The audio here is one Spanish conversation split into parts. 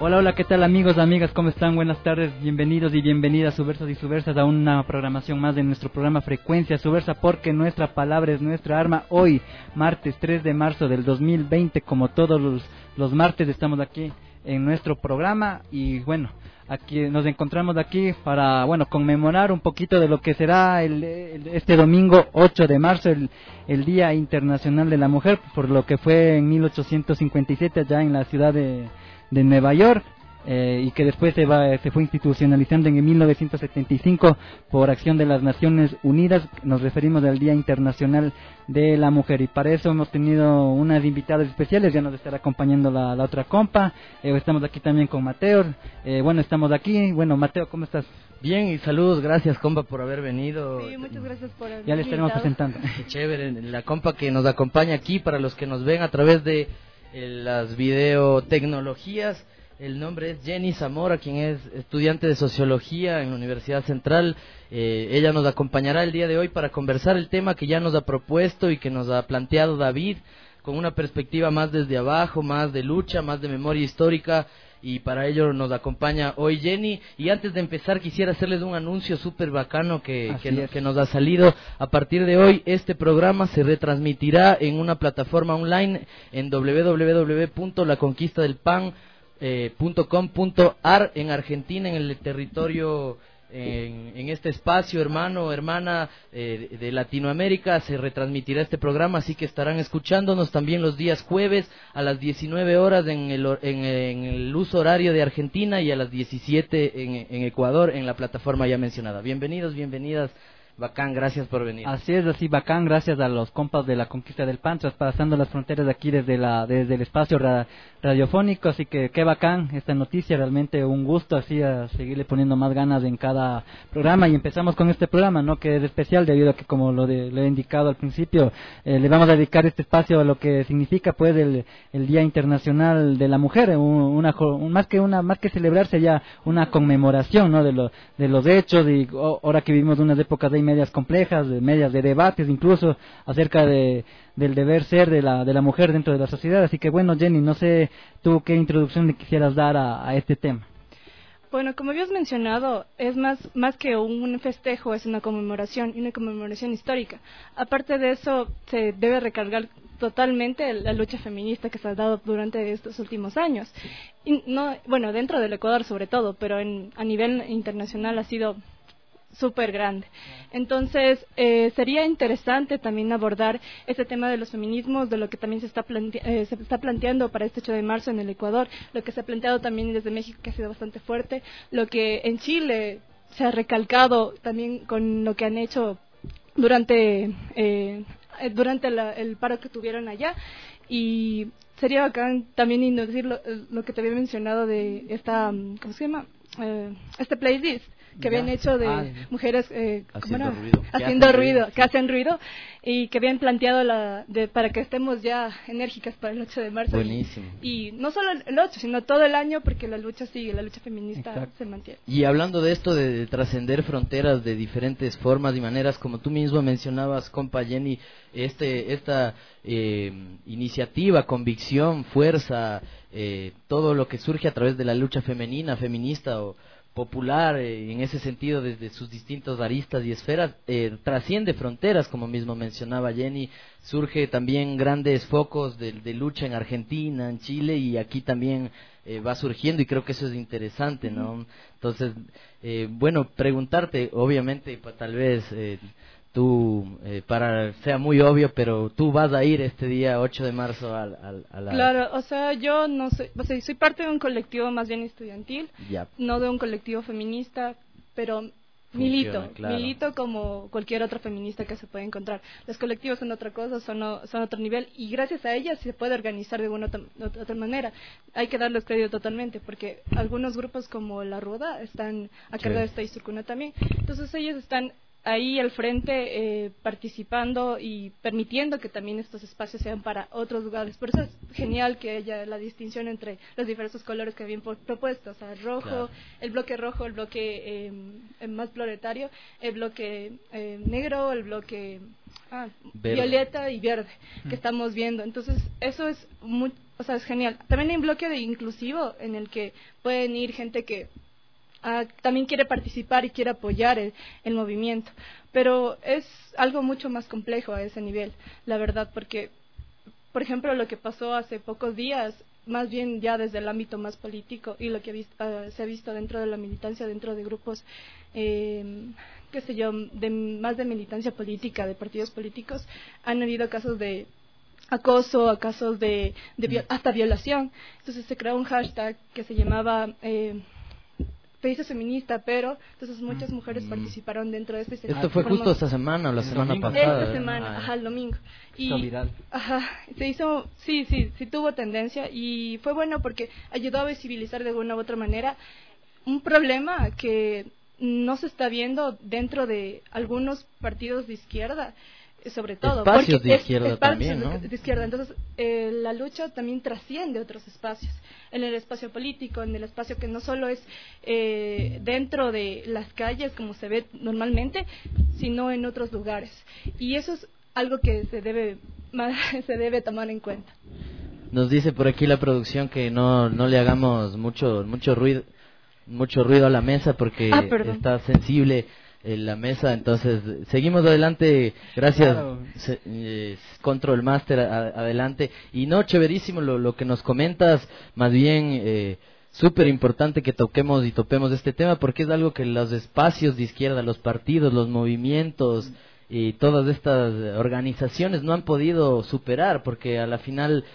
Hola, hola, ¿qué tal amigos, amigas? ¿Cómo están? Buenas tardes, bienvenidos y bienvenidas subversas y subversas a una programación más de nuestro programa Frecuencia Subversa, porque nuestra palabra es nuestra arma. Hoy, martes 3 de marzo del 2020, como todos los martes estamos aquí en nuestro programa y bueno, aquí nos encontramos aquí para, bueno, conmemorar un poquito de lo que será este domingo 8 de marzo, el Día Internacional de la Mujer, por lo que fue en 1857 allá en la ciudad de Nueva York, y que después se fue institucionalizando en 1975 por acción de las Naciones Unidas. Nos referimos al Día Internacional de la Mujer, y para eso hemos tenido unas invitadas especiales. Ya nos estará acompañando la otra compa. Estamos aquí también con Mateo. Bueno, estamos aquí. Bueno, Mateo, ¿cómo estás? Bien, y saludos, gracias compa por haber venido. Sí, muchas gracias por haber Ya le estaremos presentando. Qué chévere, la compa que nos acompaña aquí, para los que nos ven a través de las videotecnologías. El nombre es Jenny Zamora, quien es estudiante de Sociología en la Universidad Central. Ella nos acompañará el día de hoy para conversar el tema que ya nos ha propuesto y que nos ha planteado David, con una perspectiva más desde abajo, más de lucha, más de memoria histórica, y para ello nos acompaña hoy Jenny. Y antes de empezar quisiera hacerles un anuncio súper bacano que nos ha salido. A partir de hoy este programa se retransmitirá en una plataforma online en www.laconquistadelpan.com.ar en Argentina, en el territorio, en este espacio hermana de Latinoamérica. Se retransmitirá este programa, así que estarán escuchándonos también los días jueves a las 19 horas en el uso horario de Argentina, y a las 17 en Ecuador, en la plataforma ya mencionada. Bienvenidos, bienvenidas. Bacán, gracias por venir. Así es, así bacán, gracias a los compas de la Conquista del Pan, traspasando las fronteras de aquí desde el espacio radiofónico. Así que qué bacán esta noticia, realmente un gusto, así a seguirle poniendo más ganas en cada programa. Y empezamos con este programa, ¿no?, que es especial debido a que, como lo he indicado al principio, le vamos a dedicar este espacio a lo que significa pues el Día Internacional de la Mujer, más que celebrarse, ya una conmemoración, ¿no?, de los hechos. Y ahora que vivimos unas épocas de medias complejas, medias de debates incluso acerca del deber ser de la mujer dentro de la sociedad. Así que bueno, Jenny, no sé tú qué introducción le quisieras dar a este tema. Bueno, como habías mencionado, es más que un festejo, es una conmemoración, y una conmemoración histórica. Aparte de eso, se debe recargar totalmente la lucha feminista que se ha dado durante estos últimos años. Y no, bueno, dentro del Ecuador sobre todo, pero a nivel internacional ha sido súper grande. Entonces, sería interesante también abordar este tema de los feminismos, de lo que también se está planteando para este 8 de marzo en el Ecuador, lo que se ha planteado también desde México, que ha sido bastante fuerte, lo que en Chile se ha recalcado también con lo que han hecho durante el paro que tuvieron allá. Y sería bacán también decir lo que te había mencionado de esta, ¿cómo se llama? Este playlist que habían hecho de mujeres haciendo ruido, que hacen ruido, y que habían planteado para que estemos ya enérgicas para el 8 de marzo. Buenísimo. Y no solo el 8, sino todo el año, porque la lucha sigue, la lucha feminista. Exacto. Se mantiene. Y hablando de esto de trascender fronteras de diferentes formas y maneras, como tú mismo mencionabas, compa Jenny, esta iniciativa, convicción, fuerza, todo lo que surge a través de la lucha feminista o popular, en ese sentido, desde sus distintas aristas y esferas, trasciende fronteras, como mismo mencionaba Jenny. Surge también grandes focos de lucha en Argentina, en Chile, y aquí también va surgiendo, y creo que eso es interesante, ¿no? Entonces, bueno, preguntarte, obviamente, tal vez tú, sea muy obvio, pero tú vas a ir este día 8 de marzo a la... Claro, o sea, yo no soy, soy parte de un colectivo más bien estudiantil, no de un colectivo feminista, pero milito como cualquier otra feminista que se puede encontrar. Los colectivos son otra cosa, son otro nivel, y gracias a ellas se puede organizar de una otra manera. Hay que darles crédito totalmente, porque algunos grupos como La Ruda están a cargo de esta Isurcuna también. Entonces ellos están ahí al frente, participando y permitiendo que también estos espacios sean para otros lugares. Por eso es genial que haya la distinción entre los diversos colores que habían propuesto, o sea, rojo, el bloque rojo, el bloque más proletario, el bloque negro, el bloque violeta y verde, que estamos viendo. Entonces, eso es o sea, es genial. También hay un bloque de inclusivo en el que pueden ir gente que también quiere participar y quiere apoyar el movimiento, pero es algo mucho más complejo a ese nivel, la verdad, porque, por ejemplo, lo que pasó hace pocos días, más bien ya desde el ámbito más político y lo que se ha visto dentro de la militancia, dentro de grupos, qué sé yo, más de militancia política, de partidos políticos, han habido casos de acoso, a casos de hasta violación. Entonces se creó un hashtag que se llamaba Felices Feminista, pero entonces muchas mujeres participaron dentro de este. Esto fue justo esta semana o la semana pasada. Esta semana, el domingo. Y viral. Se hizo, sí tuvo tendencia y fue bueno porque ayudó a visibilizar de alguna u otra manera un problema que no se está viendo dentro de algunos partidos de izquierda, sobre todo espacios de izquierda también, ¿no? De izquierda. Entonces la lucha también trasciende otros espacios, en el espacio político, en el espacio que no solo es dentro de las calles como se ve normalmente, sino en otros lugares, y eso es algo que se debe tomar en cuenta. Nos dice por aquí la producción que no le hagamos mucho ruido a la mesa porque está sensible la mesa, entonces seguimos adelante, gracias. Claro. Control Master, adelante. Y no, chéverísimo lo que nos comentas, más bien súper importante que toquemos y topemos este tema porque es algo que los espacios de izquierda, los partidos, los movimientos y todas estas organizaciones no han podido superar, porque a la final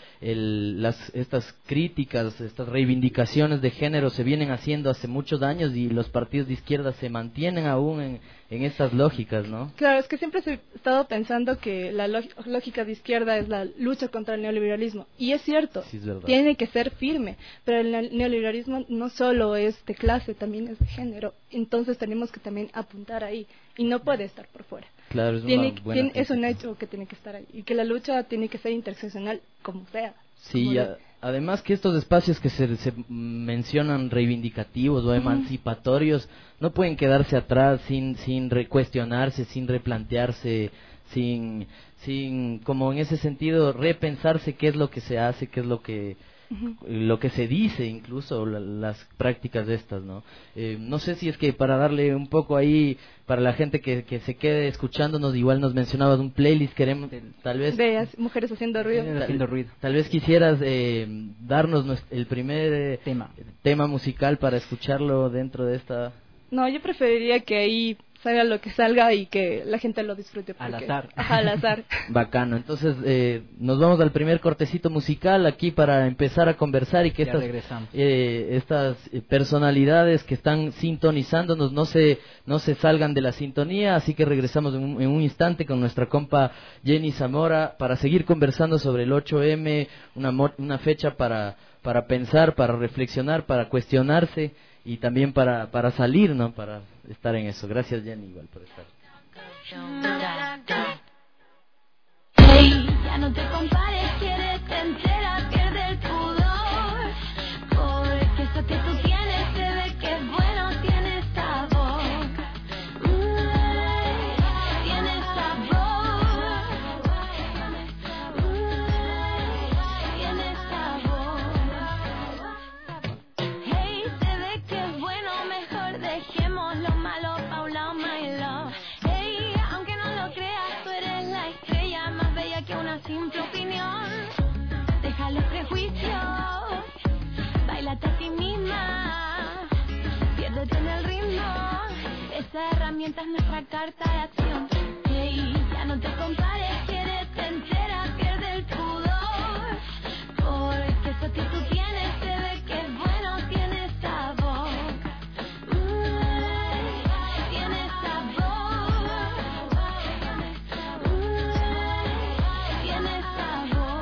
estas críticas, estas reivindicaciones de género se vienen haciendo hace muchos años y los partidos de izquierda se mantienen aún en estas lógicas, ¿no? Claro, es que siempre he estado pensando que la lógica de izquierda es la lucha contra el neoliberalismo, y es cierto, sí, es verdad. Tiene que ser firme, pero el neoliberalismo no solo es de clase, también es de género, entonces tenemos que también apuntar ahí, y no puede estar por fuera. Claro, es un hecho que tiene que estar ahí, y que la lucha tiene que ser interseccional, como sea. Sí, además que estos espacios que se mencionan reivindicativos o emancipatorios no pueden quedarse atrás sin recuestionarse, sin replantearse, sin como en ese sentido repensarse qué es lo que se hace, qué es lo que se dice, incluso las prácticas de estas, ¿no? No sé si es que para darle un poco ahí para la gente que se quede escuchándonos, igual nos mencionabas un playlist, queremos tal vez de mujeres haciendo ruido. Tal vez quisieras darnos el primer tema musical para escucharlo dentro de esta. No, yo preferiría que ahí salga lo que salga y que la gente lo disfrute. Al azar. Al azar. Bacano. Entonces, nos vamos al primer cortecito musical aquí para empezar a conversar y que estas personalidades que están sintonizándonos no se salgan de la sintonía, así que regresamos en un instante con nuestra compa Jenny Zamora para seguir conversando sobre el 8M, una fecha para pensar, para reflexionar, para cuestionarse y también para salir, ¿no? Para estar en eso. Gracias, Jenny, igual por estar. Hey, ya no te compares, quiérete entera, pierde el pudor, porque eso que tú tienes se ve que es bueno, tiene sabor, tiene sabor, tiene sabor. Hey, se ve que es bueno, mejor dejemos lo malo pa' un lado, my love. Hey, aunque no lo creas, tú eres la estrella más bella que una simple opinión. Deja los prejuicios, bailate a ti misma, piérdete en el ritmo, esa herramienta es nuestra carta de acción. Hey, ya no te compares, quiérete entera, pierde el pudor, porque eso que tú tienes se ve que es bueno, tiene sabor, tiene sabor, tiene sabor.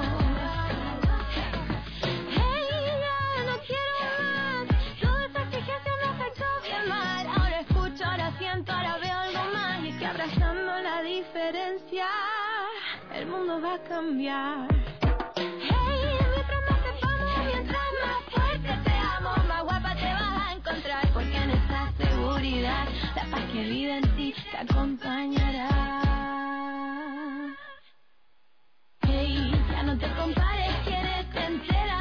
Hey, ya no quiero más, toda esa exigencia me afectó bien mal. Ahora escucho, ahora siento, ahora veo algo más, y que abrazando la diferencia el mundo va a cambiar. Hey, mientras más sepamos, mientras más fuerte te amo, más guapa te vas a encontrar, porque en esa seguridad la paz que vive en ti te acompañará. Hey, ya no te compares, quiérete entera,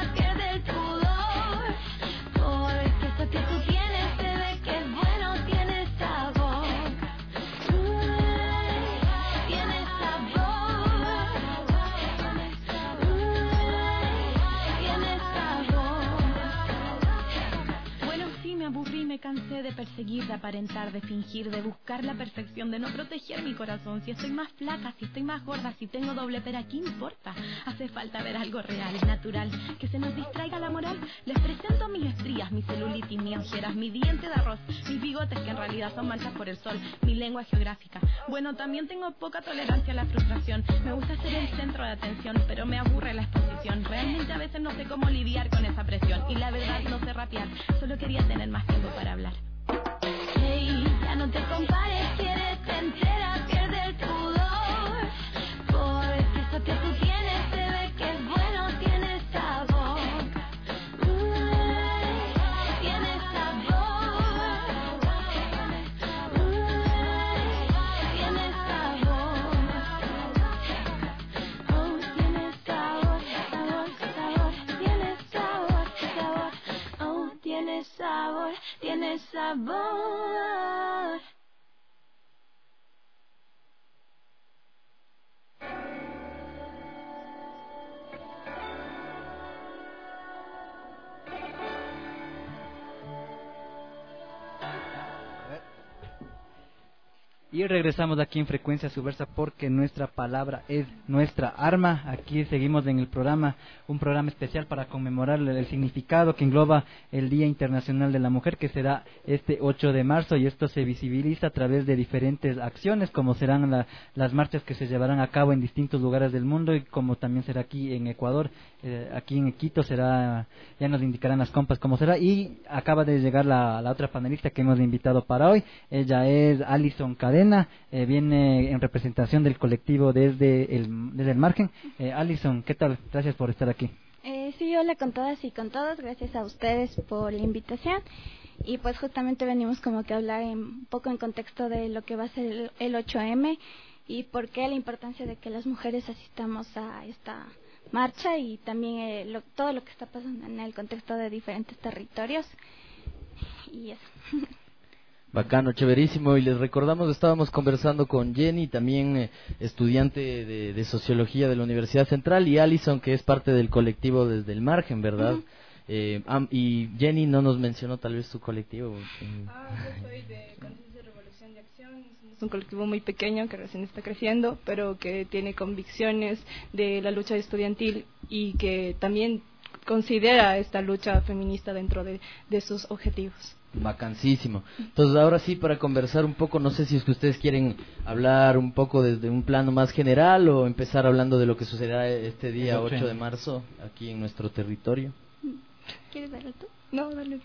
perseguir, de aparentar, de fingir, de buscar la perfección, de no proteger mi corazón. Si estoy más flaca, si estoy más gorda, si tengo doble pera, ¿qué importa? Hace falta ver algo real, natural, que se nos distraiga la moral. Les presento mis estrías, mi celulitis, mis ojeras, mi diente de arroz, mis bigotes que en realidad son manchas por el sol, mi lengua geográfica. Bueno, también tengo poca tolerancia a la frustración. Me gusta ser el centro de atención, pero me aburre la exposición. Realmente a veces no sé cómo lidiar con esa presión. Y la verdad no sé rapear, solo quería tener más tiempo para hablar. Hey, ya no te compares, quiérete entera, pierde el pudor. Porque eso que tú tienes se ve que es bueno, tiene sabor. Tiene sabor. Tiene sabor. Oh, tiene sabor, sabor, sabor. Tiene sabor, sabor. Oh, tiene sabor, tiene sabor. Y regresamos aquí en Frecuencia Subversa porque nuestra palabra es nuestra arma. Aquí seguimos en el programa, un programa especial para conmemorar el significado que engloba el Día Internacional de la Mujer, que será este 8 de marzo, y esto se visibiliza a través de diferentes acciones, como serán las marchas que se llevarán a cabo en distintos lugares del mundo, y como también será aquí en Ecuador, aquí en Quito será, ya nos indicarán las compas cómo será. Y acaba de llegar la otra panelista que hemos invitado para hoy. Ella es Alison Cadena. Viene en representación del colectivo desde el margen. Alison, ¿qué tal? Gracias por estar aquí. Sí, hola con todas y con todos, gracias a ustedes por la invitación. Y pues justamente venimos como que a hablar un poco en contexto de lo que va a ser el 8M y por qué la importancia de que las mujeres asistamos a esta marcha, y también todo lo que está pasando en el contexto de diferentes territorios. Y eso. Bacano, chéverísimo. Y les recordamos, estábamos conversando con Jenny, también estudiante de Sociología de la Universidad Central, y Alison, que es parte del colectivo Desde el Margen, ¿verdad? Uh-huh. Y Jenny no nos mencionó tal vez su colectivo. Yo soy de Conciencia y Revolución de Acción. Es un colectivo muy pequeño que recién está creciendo, pero que tiene convicciones de la lucha estudiantil y que también considera esta lucha feminista dentro de sus objetivos. Vacancísimo. Entonces, ahora sí, para conversar un poco, no sé si es que ustedes quieren hablar un poco desde un plano más general o empezar hablando de lo que sucederá este día 8 de marzo aquí en nuestro territorio. ¿Quieres darlo tú? No, dale.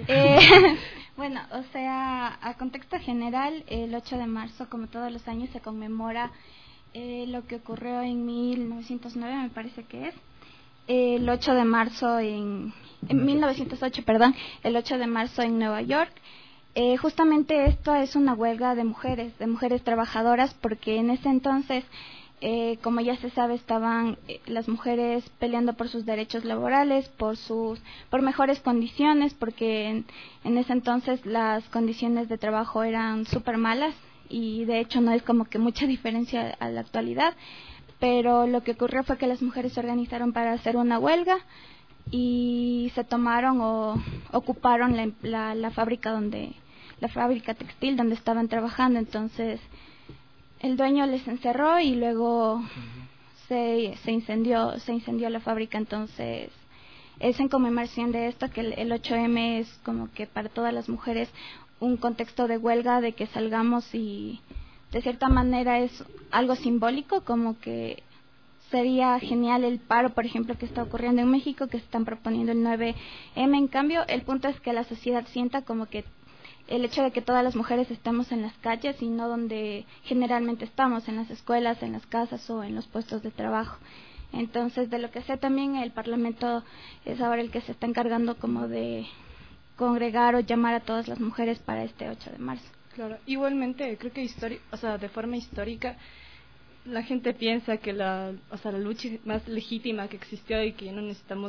Bueno, o sea, a contexto general, el 8 de marzo, como todos los años, se conmemora lo que ocurrió en 1909, me parece que es. El 8 de marzo en 1908, perdón, el 8 de marzo en Nueva York. Justamente esto es una huelga de mujeres trabajadoras, porque en ese entonces, como ya se sabe, estaban las mujeres peleando por sus derechos laborales, por mejores condiciones, porque en ese entonces las condiciones de trabajo eran súper malas, y de hecho no es como que mucha diferencia a la actualidad. Pero lo que ocurrió fue que las mujeres se organizaron para hacer una huelga y se tomaron o ocuparon la fábrica textil donde estaban trabajando. Entonces el dueño les encerró y luego se incendió la fábrica. Entonces es en conmemoración de esto que el 8M es como que para todas las mujeres un contexto de huelga, de que salgamos, y de cierta manera es algo simbólico, como que sería genial el paro, por ejemplo, que está ocurriendo en México, que se están proponiendo el 9M. En cambio, el punto es que la sociedad sienta como que el hecho de que todas las mujeres estemos en las calles y no donde generalmente estamos, en las escuelas, en las casas o en los puestos de trabajo. Entonces, de lo que sé también, el Parlamento es ahora el que se está encargando como de congregar o llamar a todas las mujeres para este 8 de marzo. Claro, igualmente creo que de forma histórica la gente piensa que la lucha más legítima que existió y que ya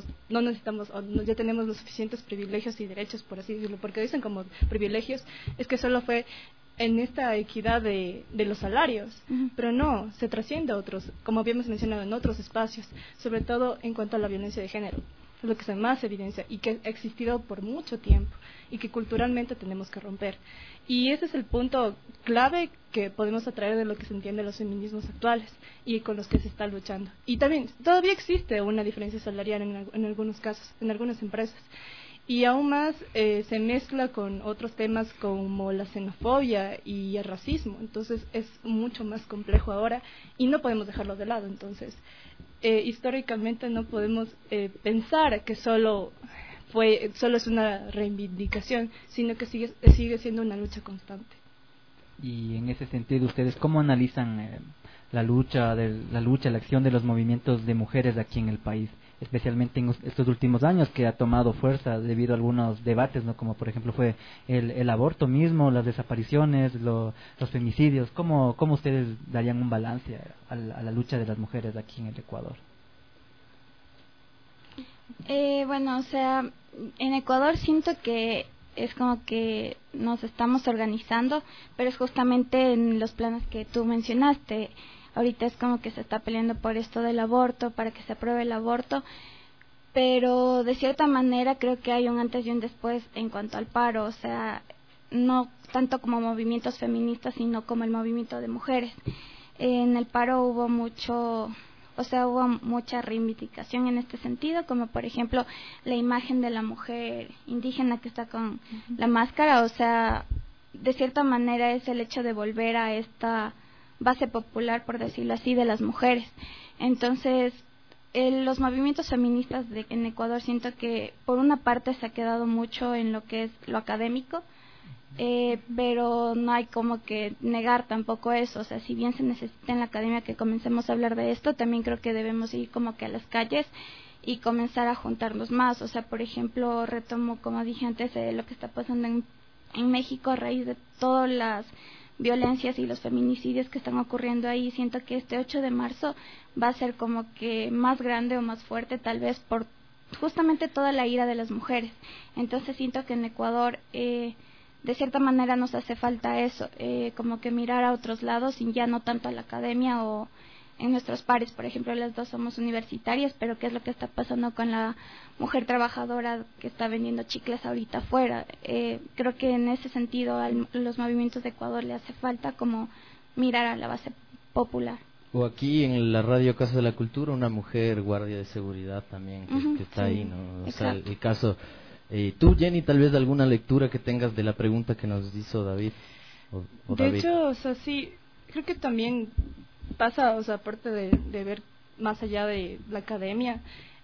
ya tenemos los suficientes privilegios y derechos, por así decirlo, porque dicen como privilegios, es que solo fue en esta equidad de los salarios, uh-huh. Pero no, se trasciende a otros, como habíamos mencionado, en otros espacios, sobre todo en cuanto a la violencia de género. es lo que se más evidencia y que ha existido por mucho tiempo y que culturalmente tenemos que romper. Y ese es el punto clave que podemos atraer de lo que se entiende los feminismos actuales y con los que se está luchando. Y también todavía existe una diferencia salarial en algunos casos, en algunas empresas. Y aún más se mezcla con otros temas como la xenofobia y el racismo. Entonces es mucho más complejo ahora y no podemos dejarlo de lado. Entonces, históricamente no podemos pensar que solo es una reivindicación, sino que sigue siendo una lucha constante. Y en ese sentido, ¿ustedes cómo analizan la la acción de los movimientos de mujeres aquí en el país, especialmente en estos últimos años, que ha tomado fuerza debido a algunos debates, ¿no? Como por ejemplo fue el aborto mismo, las desapariciones, los femicidios? ¿Cómo ustedes darían un balance a la lucha de las mujeres aquí en el Ecuador? Bueno, o sea, en Ecuador siento que es como que nos estamos organizando, pero es justamente en los planes que tú mencionaste. Ahorita es como que se está peleando por esto del aborto, para que se apruebe el aborto, pero de cierta manera creo que hay un antes y un después en cuanto al paro, o sea, no tanto como movimientos feministas, sino como el movimiento de mujeres. En el paro hubo mucha reivindicación en este sentido, como por ejemplo la imagen de la mujer indígena que está con la máscara, o sea, de cierta manera es el hecho de volver a esta base popular, por decirlo así, de las mujeres. Entonces, los movimientos feministas en Ecuador siento que por una parte se ha quedado mucho en lo que es lo académico, pero no hay como que negar tampoco eso. O sea, si bien se necesita en la academia que comencemos a hablar de esto, también creo que debemos ir como que a las calles y comenzar a juntarnos más. O sea, por ejemplo, retomo, como dije antes, lo que está pasando en México a raíz de todas las violencias y los feminicidios que están ocurriendo ahí. Siento que este 8 de marzo va a ser como que más grande o más fuerte, tal vez por justamente toda la ira de las mujeres. Entonces siento que en Ecuador de cierta manera nos hace falta eso, como que mirar a otros lados y ya no tanto a la academia o en nuestros pares. Por ejemplo, las dos somos universitarias, pero ¿qué es lo que está pasando con la mujer trabajadora que está vendiendo chicles ahorita afuera? Creo que en ese sentido a los movimientos de Ecuador le hace falta como mirar a la base popular. O aquí en la radio Casa de la Cultura, una mujer guardia de seguridad también que está sí, ahí, ¿no? O exacto. sea, el caso. Tú, Jenny, tal vez alguna lectura que tengas de la pregunta que nos hizo David. O de David. hecho, o sea, sí, creo que también pasa, o sea, aparte de ver más allá de la academia,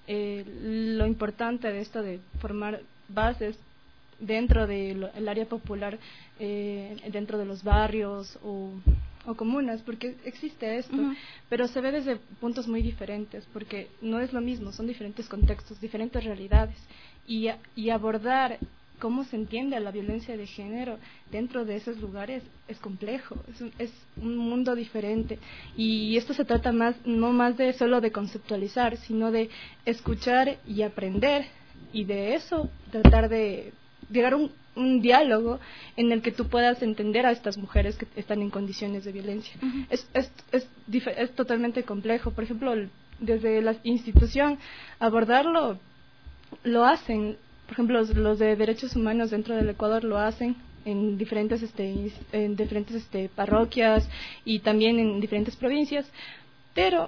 lo importante de esto de formar bases dentro del área popular, dentro de los barrios o comunas, porque existe esto, pero se ve desde puntos muy diferentes, porque no es lo mismo, son diferentes contextos, diferentes realidades, y abordar cómo se entiende la violencia de género dentro de esos lugares es complejo, es un mundo diferente, y esto se trata no más de solo de conceptualizar, sino de escuchar y aprender, y de eso tratar de llegar a un diálogo en el que tú puedas entender a estas mujeres que están en condiciones de violencia. Es totalmente complejo. Por ejemplo, desde la institución abordarlo lo hacen. Por ejemplo, los de derechos humanos dentro del Ecuador lo hacen en diferentes parroquias y también en diferentes provincias, pero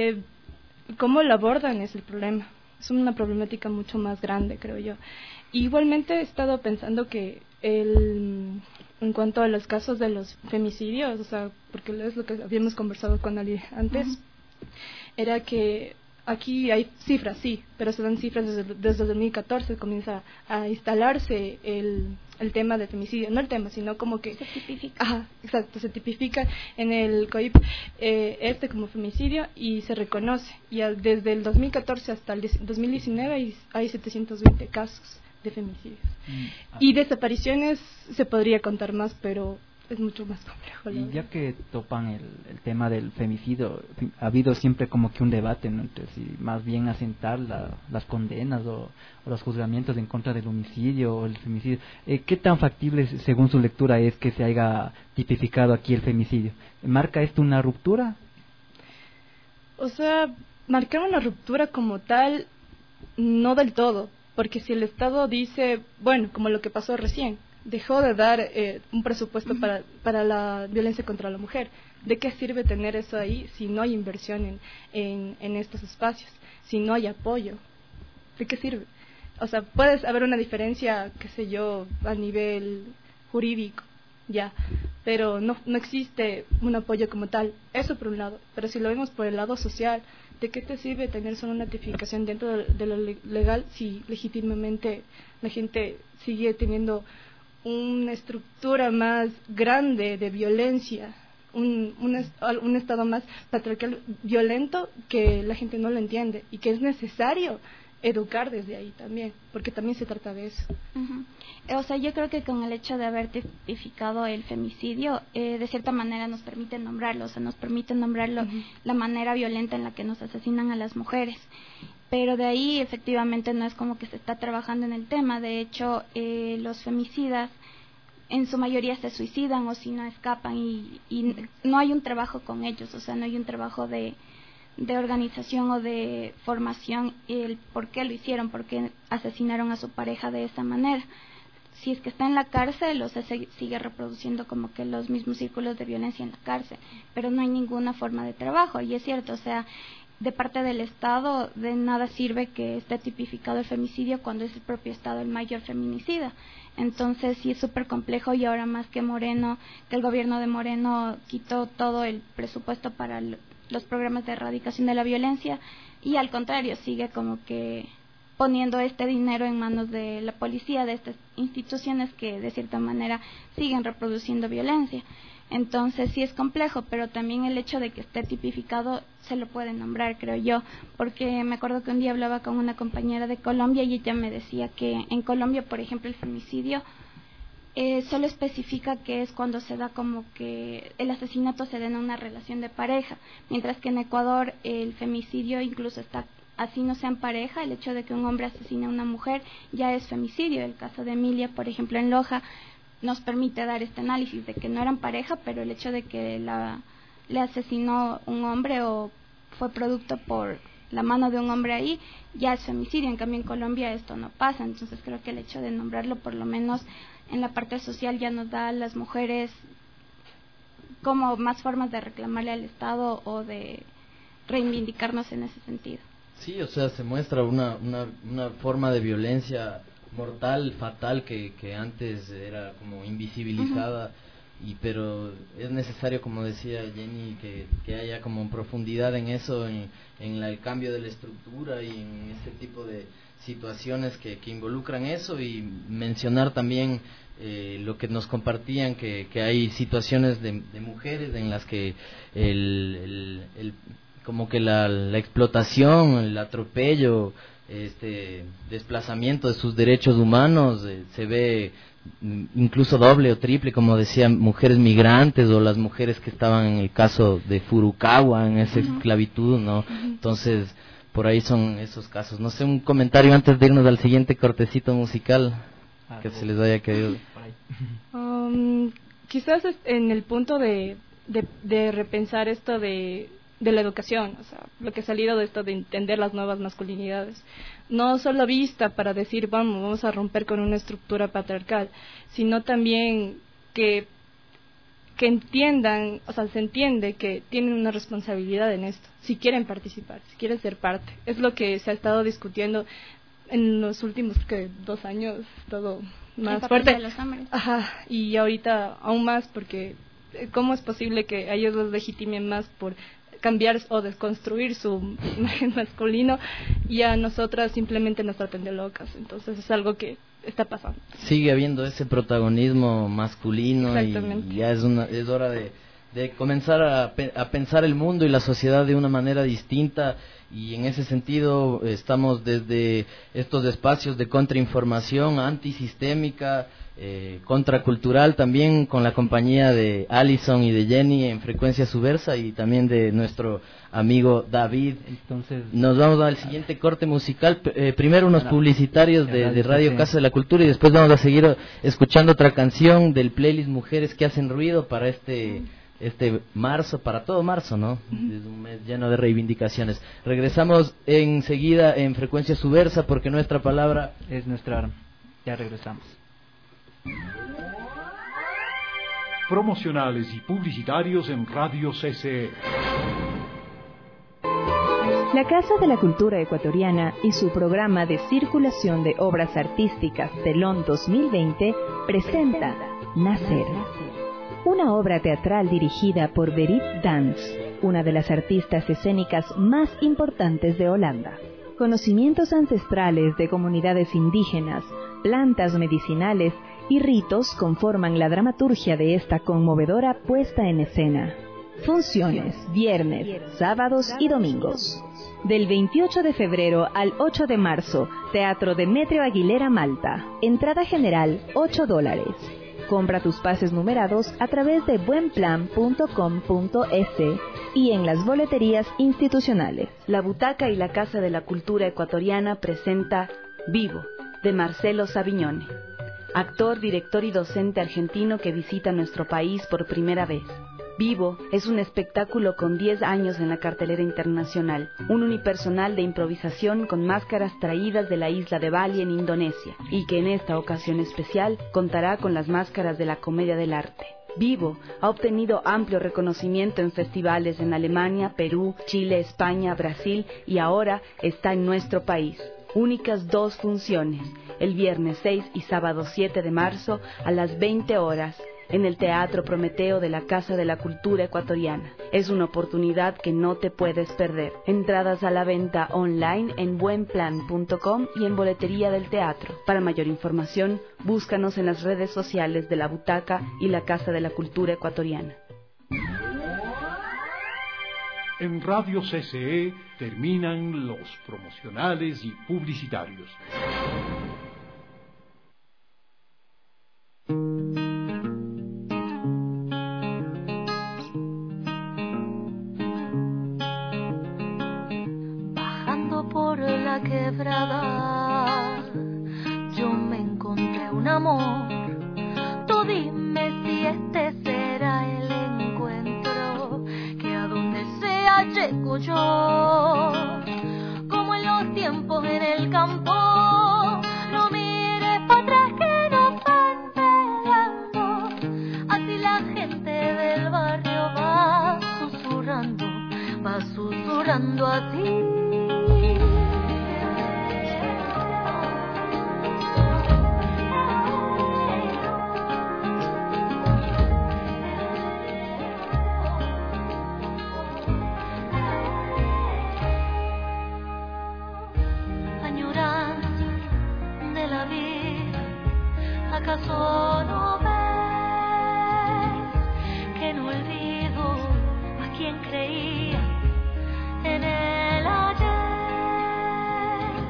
cómo lo abordan es el problema. Es una problemática mucho más grande, creo yo. Igualmente he estado pensando que en cuanto a los casos de los femicidios, o sea, porque es lo que habíamos conversado con Ali antes, era que aquí hay cifras, sí, pero se dan cifras desde 2014, comienza a instalarse el tema de femicidio, no el tema, sino como que se tipifica. Ajá, exacto, se tipifica en el COIP como femicidio y se reconoce. Y desde el 2014 hasta el 2019 hay 720 casos de femicidios. Y desapariciones se podría contar más, pero es mucho más complejo. Y ya que topan el tema del femicidio, ha habido siempre como que un debate, ¿no?, entre si más bien asentar las condenas o los juzgamientos en contra del homicidio o el femicidio. ¿Qué tan factible, según su lectura, es que se haya tipificado aquí el femicidio? ¿Marca esto una ruptura? O sea, marcar una ruptura como tal no del todo, porque si el Estado dice, bueno, como lo que pasó recién, dejó de dar un presupuesto para la violencia contra la mujer, ¿de qué sirve tener eso ahí si no hay inversión en estos espacios, si no hay apoyo? ¿De qué sirve? O sea, puede haber una diferencia, qué sé yo, a nivel jurídico, ya, pero no existe un apoyo como tal, eso por un lado. Pero si lo vemos por el lado social, ¿de qué te sirve tener solo una tipificación dentro de lo legal si legítimamente la gente sigue teniendo una estructura más grande de violencia, un estado más patriarcal, violento, que la gente no lo entiende y que es necesario educar desde ahí también, porque también se trata de eso. O sea, yo creo que con el hecho de haber tipificado el femicidio, de cierta manera nos permite nombrarlo, o sea, nos permite nombrarlo la manera violenta en la que nos asesinan a las mujeres. Pero de ahí efectivamente no es como que se está trabajando en el tema. De hecho, los femicidas en su mayoría se suicidan o si no escapan y no hay un trabajo con ellos, o sea, no hay un trabajo de organización o de formación, el por qué lo hicieron, por qué asesinaron a su pareja de esa manera. Si es que está en la cárcel, o sea, se sigue reproduciendo como que los mismos círculos de violencia en la cárcel, pero no hay ninguna forma de trabajo. Y es cierto, o sea, de parte del Estado de nada sirve que esté tipificado el femicidio cuando es el propio Estado el mayor feminicida. Entonces sí es súper complejo, y ahora más que el gobierno de Moreno quitó todo el presupuesto para los programas de erradicación de la violencia, y al contrario sigue como que poniendo este dinero en manos de la policía, de estas instituciones que de cierta manera siguen reproduciendo violencia. Entonces sí es complejo, pero también el hecho de que esté tipificado se lo puede nombrar, creo yo, porque me acuerdo que un día hablaba con una compañera de Colombia y ella me decía que en Colombia, por ejemplo, el femicidio solo especifica que es cuando se da como que el asesinato se da en una relación de pareja, mientras que en Ecuador el femicidio incluso está, así no sean pareja, el hecho de que un hombre asesine a una mujer ya es femicidio. El caso de Emilia, por ejemplo, en Loja, nos permite dar este análisis de que no eran pareja, pero el hecho de que le asesinó un hombre o fue producto por la mano de un hombre ahí, ya es femicidio. En cambio en Colombia esto no pasa. Entonces creo que el hecho de nombrarlo, por lo menos en la parte social, ya nos da a las mujeres como más formas de reclamarle al Estado o de reivindicarnos en ese sentido. Sí, o sea, se muestra una forma de violencia mortal, fatal, que antes era como invisibilizada, pero es necesario, como decía Jenny, que haya como profundidad en eso, en el cambio de la estructura y en ese tipo de situaciones que involucran eso. Y mencionar también lo que nos compartían, que hay situaciones de mujeres en las que como que la explotación, el atropello, desplazamiento de sus derechos humanos se ve incluso doble o triple, como decía, mujeres migrantes o las mujeres que estaban en el caso de Furukawa, en esa esclavitud, ¿no? Entonces, por ahí son esos casos. No sé, un comentario antes de irnos al siguiente cortecito musical que se les haya querido. Quizás en el punto de repensar esto de la educación, o sea, lo que ha salido de esto de entender las nuevas masculinidades, no solo vista para decir vamos a romper con una estructura patriarcal, sino también que entiendan, o sea, se entiende que tienen una responsabilidad en esto, si quieren participar, si quieren ser parte. Es lo que se ha estado discutiendo en los últimos 2 años, todo más fuerte. Y ahorita aún más, porque ¿cómo es posible que a ellos los legitimen más por cambiar o desconstruir su imagen masculino, y a nosotras simplemente nos traten de locas? Entonces es algo que está pasando. Sigue habiendo ese protagonismo masculino. Exactamente. Y ya es hora de comenzar a pensar el mundo y la sociedad de una manera distinta, y en ese sentido estamos desde estos espacios de contrainformación antisistémica, contracultural, también con la compañía de Alison y de Jenny en Frecuencia Subversa, y también de nuestro amigo David. Entonces nos vamos al siguiente corte musical, primero unos publicitarios de Radio Casa de la Cultura, y después vamos a seguir escuchando otra canción del playlist Mujeres que hacen ruido para este este marzo, para todo marzo, ¿no? Es un mes lleno de reivindicaciones. Regresamos enseguida en Frecuencia Subversa, porque nuestra palabra es nuestra arma. Ya regresamos. Promocionales y publicitarios en Radio CCE. La Casa de la Cultura Ecuatoriana y su programa de circulación de obras artísticas Telón 2020 presenta Nacer, una obra teatral dirigida por Berit Dance, una de las artistas escénicas más importantes de Holanda. Conocimientos ancestrales de comunidades indígenas, plantas medicinales y ritos conforman la dramaturgia de esta conmovedora puesta en escena. Funciones, viernes, sábados y domingos. Del 28 de febrero al 8 de marzo, Teatro Demetrio Aguilera, Malta. Entrada general, $8. Compra tus pases numerados a través de buenplan.com.es y en las boleterías institucionales. La Butaca y la Casa de la Cultura Ecuatoriana presenta Vivo, de Marcelo Savignone, actor, director y docente argentino que visita nuestro país por primera vez. Vivo es un espectáculo con 10 años en la cartelera internacional, un unipersonal de improvisación con máscaras traídas de la isla de Bali en Indonesia, y que en esta ocasión especial contará con las máscaras de la comedia del arte. Vivo ha obtenido amplio reconocimiento en festivales en Alemania, Perú, Chile, España, Brasil y ahora está en nuestro país. Únicas 2 funciones, el viernes 6 y sábado 7 de marzo a las 20 horas. En el Teatro Prometeo de la Casa de la Cultura Ecuatoriana. Es una oportunidad que no te puedes perder. Entradas a la venta online en buenplan.com y en boletería del teatro. Para mayor información, búscanos en las redes sociales de La Butaca y la Casa de la Cultura Ecuatoriana. En Radio CCE terminan los promocionales y publicitarios. Por la quebrada yo me encontré un amor. Tú dime si este será el encuentro, que a donde sea llego yo, como en los tiempos en el campo. No mires para atrás que nos van pegando, así la gente del barrio va susurrando a ti. ¿Acaso no ves que no olvido a quien creía en el ayer?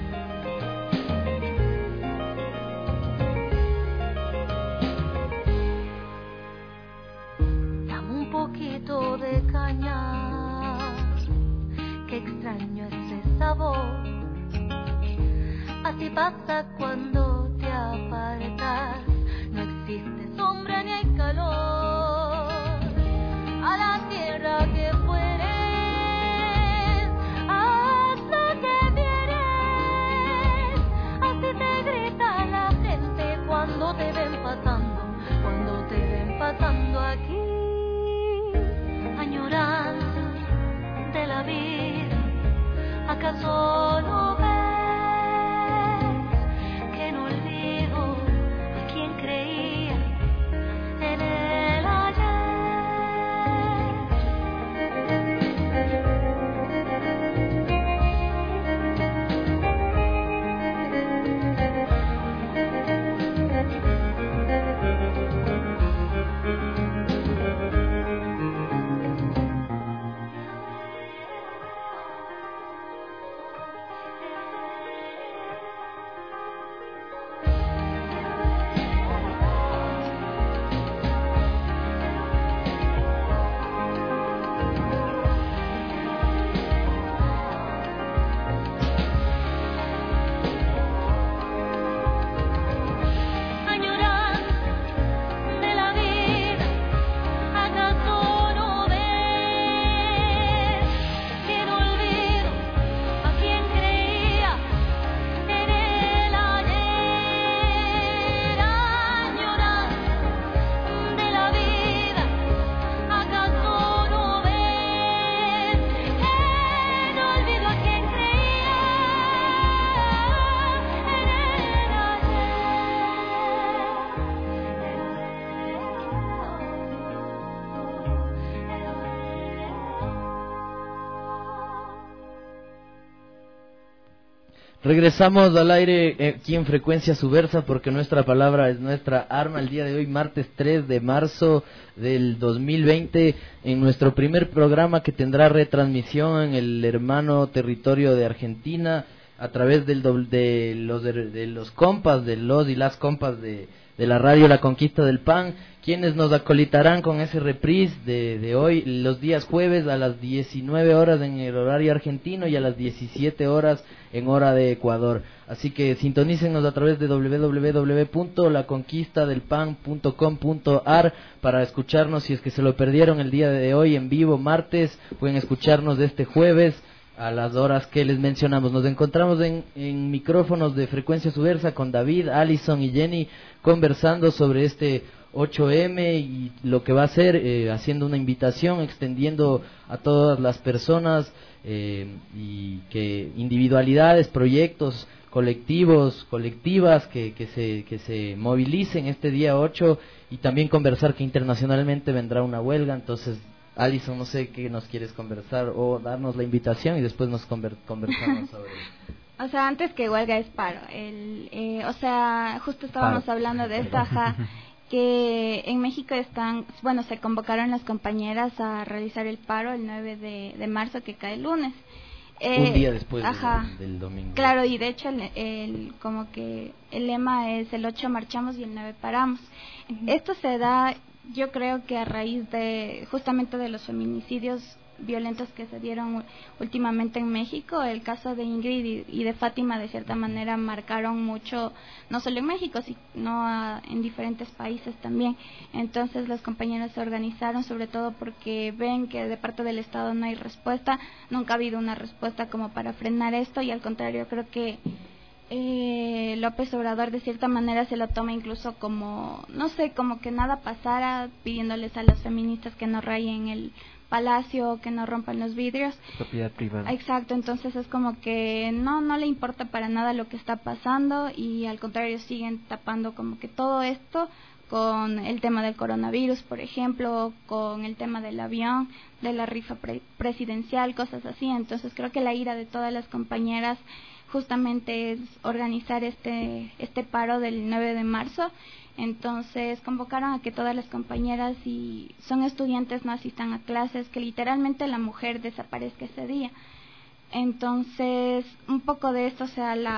Dame un poquito de caña, que extraño ese sabor. Así pasa cuando te apartas, no existe sombra ni hay calor. A la tierra que fueres, haz lo que vieres. Así te grita la gente cuando te ven pasando aquí. Añoranza de la vida, ¿acaso no ves? Que no olvido a quien creía Regresamos al aire aquí en Frecuencia Subversa, porque nuestra palabra es nuestra arma. El día de hoy, martes 3 de marzo del 2020, en nuestro primer programa que tendrá retransmisión en el hermano territorio de Argentina, a través de los compas, de los y las compas de la radio La Conquista del Pan, quienes nos acolitarán con ese reprise de hoy, los días jueves a las 19 horas en el horario argentino y a las 17 horas en hora de Ecuador. Así que sintonícenos a través de www.laconquistadelpan.com.ar para escucharnos. Si es que se lo perdieron el día de hoy en vivo, martes, pueden escucharnos de este jueves a las horas que les mencionamos. Nos encontramos en micrófonos de Frecuencia Subversa con David, Alison y Jenny, conversando sobre este 8M y lo que va a ser, haciendo una invitación, extendiendo a todas las personas y que individualidades, proyectos, colectivos, colectivas que se movilicen este día 8, y también conversar que internacionalmente vendrá una huelga. Entonces, Alison, no sé qué nos quieres conversar o darnos la invitación y después nos conversamos sobre... O sea, antes que huelga es paro. Justo estábamos hablando de esto, que en México se convocaron las compañeras a realizar el paro el 9 de marzo, que cae el lunes. Un día después del domingo. Claro, y de hecho como que el lema es el 8 marchamos y el 9 paramos. Esto se da, yo creo que a raíz justamente de los feminicidios violentos que se dieron últimamente en México. El caso de Ingrid y de Fátima de cierta manera marcaron mucho, no solo en México, sino en diferentes países también. Entonces las compañeras se organizaron, sobre todo porque ven que de parte del Estado no hay respuesta, nunca ha habido una respuesta como para frenar esto, y al contrario, creo que López Obrador de cierta manera se lo toma incluso como, no sé, como que nada pasara, pidiéndoles a las feministas que no rayen el palacio, que no rompan los vidrios. Propiedad privada. Exacto, entonces es como que no le importa para nada lo que está pasando, y al contrario siguen tapando como que todo esto con el tema del coronavirus, por ejemplo, con el tema del avión, de la rifa presidencial, cosas así. Entonces creo que la ira de todas las compañeras justamente es organizar este paro del 9 de marzo. Entonces convocaron a que todas las compañeras, si son estudiantes, no asistan a clases, que literalmente la mujer desaparezca ese día. Entonces un poco de esto,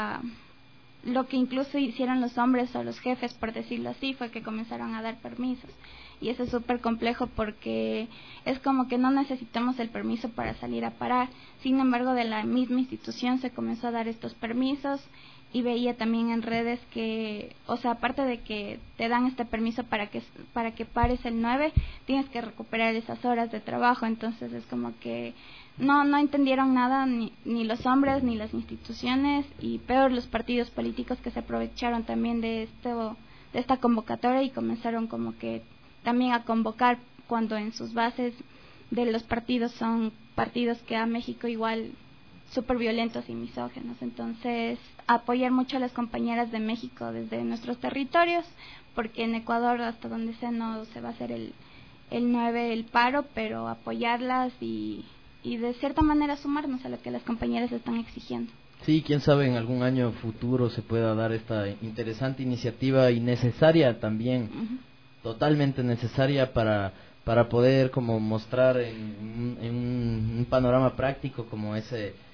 lo que incluso hicieron los hombres o los jefes, por decirlo así, fue que comenzaron a dar permisos. Y eso es súper complejo, porque es como que no necesitamos el permiso para salir a parar. Sin embargo, de la misma institución se comenzó a dar estos permisos, y veía también en redes que, aparte de que te dan este permiso para que pares el 9, tienes que recuperar esas horas de trabajo. Entonces es como que no entendieron nada, ni los hombres ni las instituciones, y peor los partidos políticos, que se aprovecharon también de esta convocatoria y comenzaron como que también a convocar, cuando en sus bases de los partidos son partidos que a México igual súper violentos y misóginos. Entonces apoyar mucho a las compañeras de México desde nuestros territorios, porque en Ecuador, hasta donde sea, no se va a hacer el 9 el paro, pero apoyarlas y de cierta manera sumarnos a lo que las compañeras están exigiendo. Sí, quién sabe, en algún año futuro se pueda dar esta interesante iniciativa, y necesaria también, totalmente necesaria para poder como mostrar en un panorama práctico como esa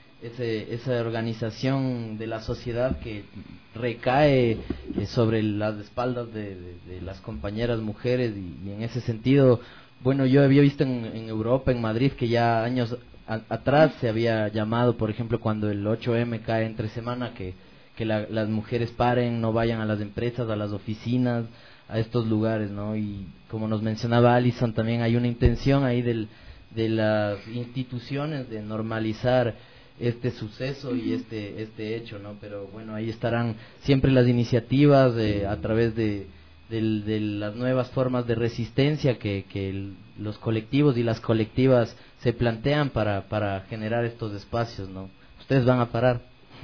organización de la sociedad que recae sobre las espaldas de las compañeras mujeres. Y en ese sentido, bueno, yo había visto en Europa, en Madrid, que ya años atrás se había llamado, por ejemplo, cuando el 8M cae entre semana, que las mujeres paren, no vayan a las empresas, a las oficinas, a estos lugares, ¿no? Y como nos mencionaba Alison, también hay una intención ahí de las instituciones de normalizar este suceso y este hecho, ¿no? Pero bueno, ahí estarán siempre las iniciativas a través de las nuevas formas de resistencia que los colectivos y las colectivas se plantean para generar estos espacios, ¿no? Ustedes van a parar.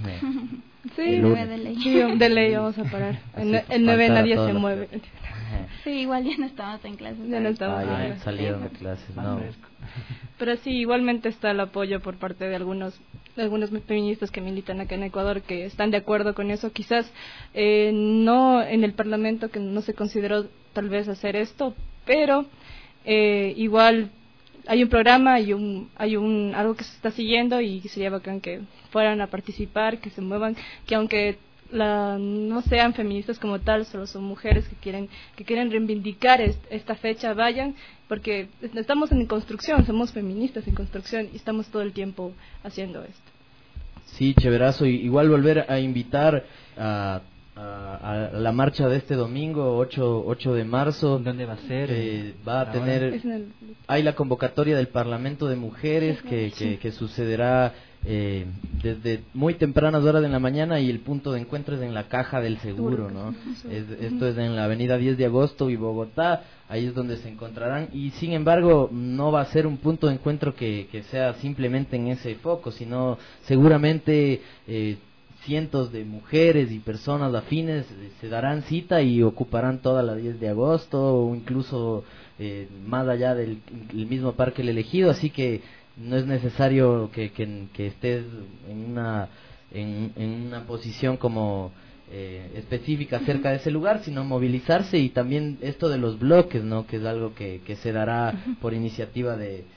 Sí, de ley vamos a parar. El 9 nadie se mueve. Sí, igual ya no estamos en clases. Ya no estamos salieron de clases, no. Pero sí, igualmente está el apoyo por parte de algunos algunos feministas que militan acá en Ecuador que están de acuerdo con eso. Quizás no en el Parlamento, que no se consideró tal vez hacer esto, pero igual hay un programa, hay un algo que se está siguiendo, y sería bacán que fueran a participar, que se muevan, que aunque no sean feministas como tal, solo son mujeres que quieren reivindicar esta fecha, vayan, porque estamos en construcción, somos feministas en construcción y estamos todo el tiempo haciendo esto. Sí, chéverazo. Igual volver a invitar a la marcha de este domingo, 8 de marzo. ¿Dónde va a ser? Va a tener... Hay la convocatoria del Parlamento de Mujeres que sucederá desde muy tempranas horas de la mañana, y el punto de encuentro es en la Caja del Seguro, ¿no? Esto es en la avenida 10 de agosto y Bogotá, ahí es donde se encontrarán, y sin embargo no va a ser un punto de encuentro que sea simplemente en ese foco, sino seguramente cientos de mujeres y personas afines se darán cita y ocuparán toda la 10 de agosto o incluso más allá del mismo Parque El Elegido, así que no es necesario que estés en una posición como específica acerca de ese lugar, sino movilizarse. Y también esto de los bloques, ¿no? Que es algo que se dará por iniciativa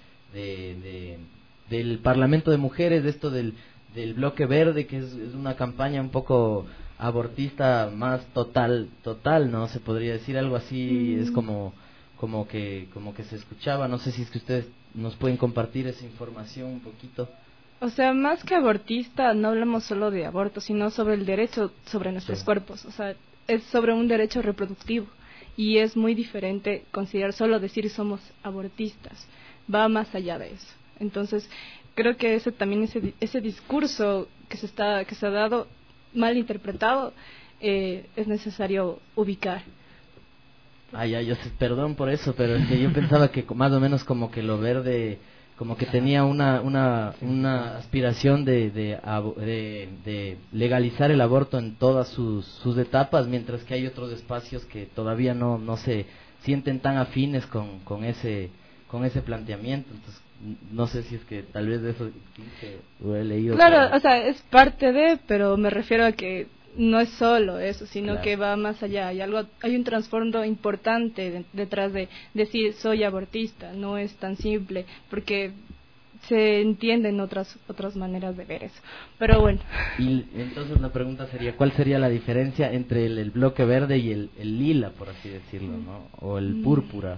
del Parlamento de Mujeres, esto del bloque verde, que es una campaña un poco abortista más total, ¿no? Se podría decir algo así, es como que se escuchaba. No sé si es que ustedes nos pueden compartir esa información un poquito. O sea, más que abortista, no hablamos solo de aborto, sino sobre el derecho sobre nuestros cuerpos. O sea, es sobre un derecho reproductivo, y es muy diferente solo decir somos abortistas, va más allá de eso. Entonces, creo que ese discurso que se ha dado mal interpretado, es necesario ubicar. Yo sé, perdón por eso, pero es que yo pensaba que más o menos como que lo verde, como que tenía una aspiración de legalizar el aborto en todas sus etapas, mientras que hay otros espacios que todavía no se sienten tan afines con ese planteamiento. Entonces, no sé si es que tal vez de eso lo he leído. Claro, o sea, es parte de, pero me refiero a que no es solo eso, sino que va más allá. Hay un trasfondo importante detrás de decir soy abortista. No es tan simple, porque se entienden otras maneras de ver eso. Pero bueno. Y entonces la pregunta sería, ¿cuál sería la diferencia entre el bloque verde y el lila, por así decirlo, ¿no? O el púrpura.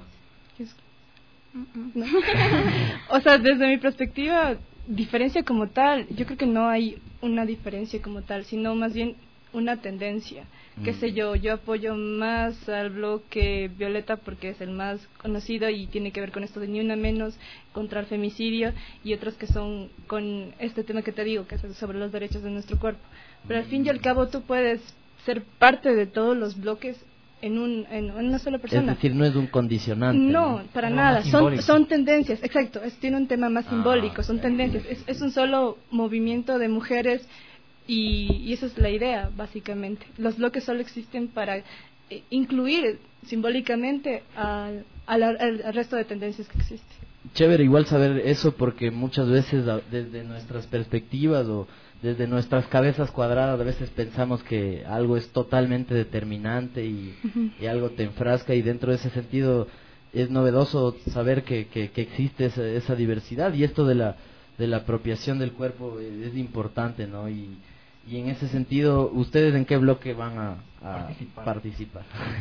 No. O sea, desde mi perspectiva, diferencia como tal, yo creo que no hay una diferencia como tal, sino más bien una tendencia. Qué sé yo apoyo más al bloque violeta porque es el más conocido y tiene que ver con esto de ni una menos, contra el femicidio, y otros que son con este tema que te digo, que es sobre los derechos de nuestro cuerpo. Pero al fin y al cabo tú puedes ser parte de todos los bloques en una sola persona. Es decir, no es un condicionante. No, para nada. Son tendencias, exacto. Tiene un tema más simbólico, son tendencias. Es un solo movimiento de mujeres y esa es la idea, básicamente. Los bloques solo existen para incluir simbólicamente al resto de tendencias que existen. Chévere igual saber eso, porque muchas veces desde nuestras perspectivas o desde nuestras cabezas cuadradas a veces pensamos que algo es totalmente determinante y algo te enfrasca, y dentro de ese sentido es novedoso saber que existe esa diversidad, y esto de la apropiación del cuerpo es importante, ¿no? Y en ese sentido, ¿ustedes en qué bloque van a participar?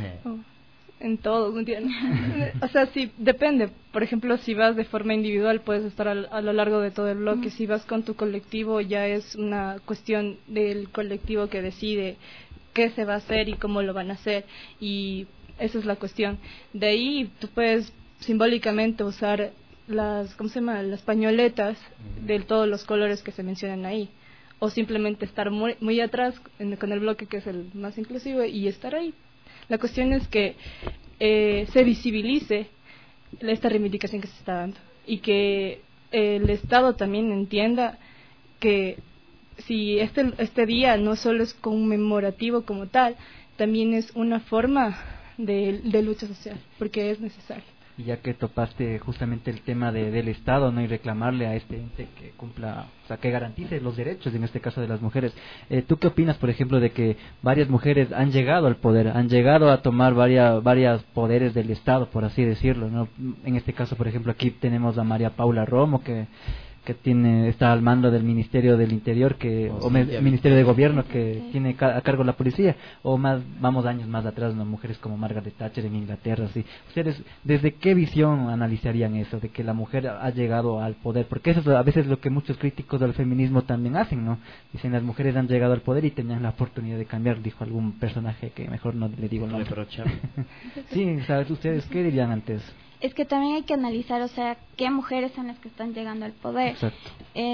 En todo, ¿me entiendes? O sea, sí, depende. Por ejemplo, si vas de forma individual, puedes estar a lo largo de todo el bloque. Si vas con tu colectivo, ya es una cuestión del colectivo que decide qué se va a hacer y cómo lo van a hacer. Y esa es la cuestión. De ahí, tú puedes simbólicamente usar las pañoletas de todos los colores que se mencionan ahí. O simplemente estar muy atrás con el bloque que es el más inclusivo y estar ahí. La cuestión es que se visibilice esta reivindicación que se está dando y que el Estado también entienda que si este día no solo es conmemorativo como tal, también es una forma de lucha social, porque es necesario. Y ya que topaste justamente el tema del Estado, ¿no? Y reclamarle a este ente que cumpla, o sea, que garantice los derechos, en este caso de las mujeres. ¿Tú qué opinas, por ejemplo, de que varias mujeres han llegado al poder, han llegado a tomar varias poderes del Estado, por así decirlo, ¿no? En este caso, por ejemplo, aquí tenemos a María Paula Romo, que está al mando del Ministerio del Interior, Ministerio de Gobierno, que tiene a cargo la policía, o vamos años más atrás, ¿no? Mujeres como Margaret Thatcher en Inglaterra, ¿sí? ¿Ustedes desde qué visión analizarían eso, de que la mujer ha llegado al poder? Porque eso es a veces lo que muchos críticos del feminismo también hacen, ¿no? Dicen, las mujeres han llegado al poder y tenían la oportunidad de cambiar, dijo algún personaje que mejor no le digo el nombre. Sí, ¿sabes? ¿Ustedes qué dirían antes? Es que también hay que analizar, o sea, qué mujeres son las que están llegando al poder. Exacto.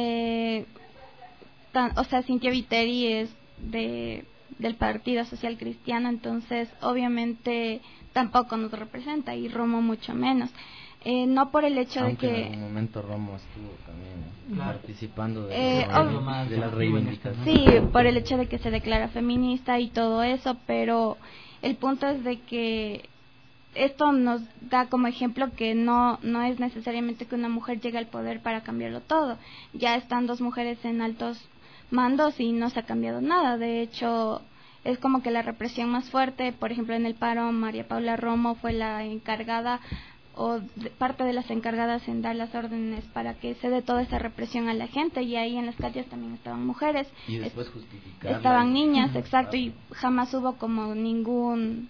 O sea, Cynthia Viteri es del Partido Social Cristiano, entonces obviamente tampoco nos representa, y Romo mucho menos. No por el hecho Aunque de que... en algún momento Romo estuvo también participando de la reivindicación. Sí, por el hecho de que se declara feminista y todo eso, pero el punto es de que esto nos da como ejemplo que no es necesariamente que una mujer llegue al poder para cambiarlo todo. Ya están 2 mujeres en altos mandos y no se ha cambiado nada. De hecho, es como que la represión más fuerte, por ejemplo, en el paro, María Paula Romo fue la encargada parte de las encargadas en dar las órdenes para que se dé toda esa represión a la gente, y ahí en las calles también estaban mujeres. Y después justificar. Estaban niñas, exacto, y jamás hubo como ningún